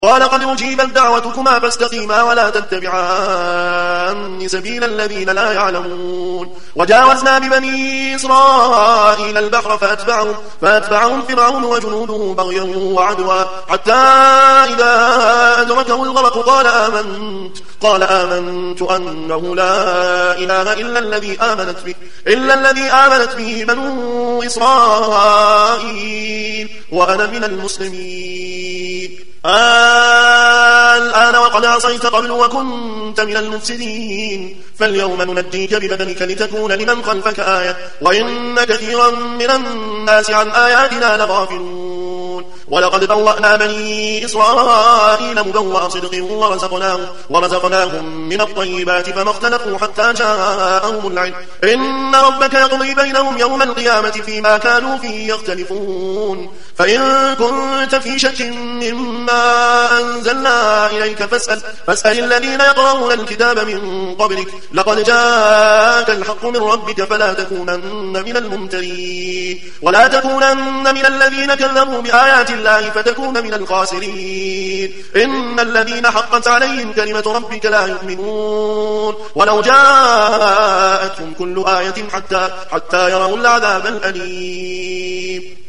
قال قد أجيبت دعوتكما فاستقيما ولا تتبعان سبيل الذين لا يعلمون. وجاوزنا ببني إسرائيل البحر فأتبعهم فرعون وجنوده بغيا وعدوا حتى إذا أدركه الغرق قال آمنت أنه لا إله إلا الذي آمنت به بنو إسرائيل وأنا من المسلمين. الآن وقد عصيت قبل وكنت من المفسدين فاليوم ننجيك ببدنك لتكون لمن خلفك آية وإن كثيرا من الناس عن آياتنا لغافلون. ولقد بوأنا بني إسرائيل مبوأ صدق ورزقناهم من الطيبات فما اختلفوا حتى جاءهم العلم إن ربك يقضي بينهم يوم القيامة فيما كانوا فيه يختلفون. فإن كنت في شك مما أنزلنا إليك فاسأل الذين يقرؤون الكتاب من قبلك لقد جاءك الحق من ربك فلا تكونن من الممترين ولا تكونن من الذين كذبوا بآيات الله فتكون من الخاسرين. إن الذين حقت عليهم كلمة ربك لا يؤمنون ولو جاءتهم كل آية حتى يروا العذاب الأليم.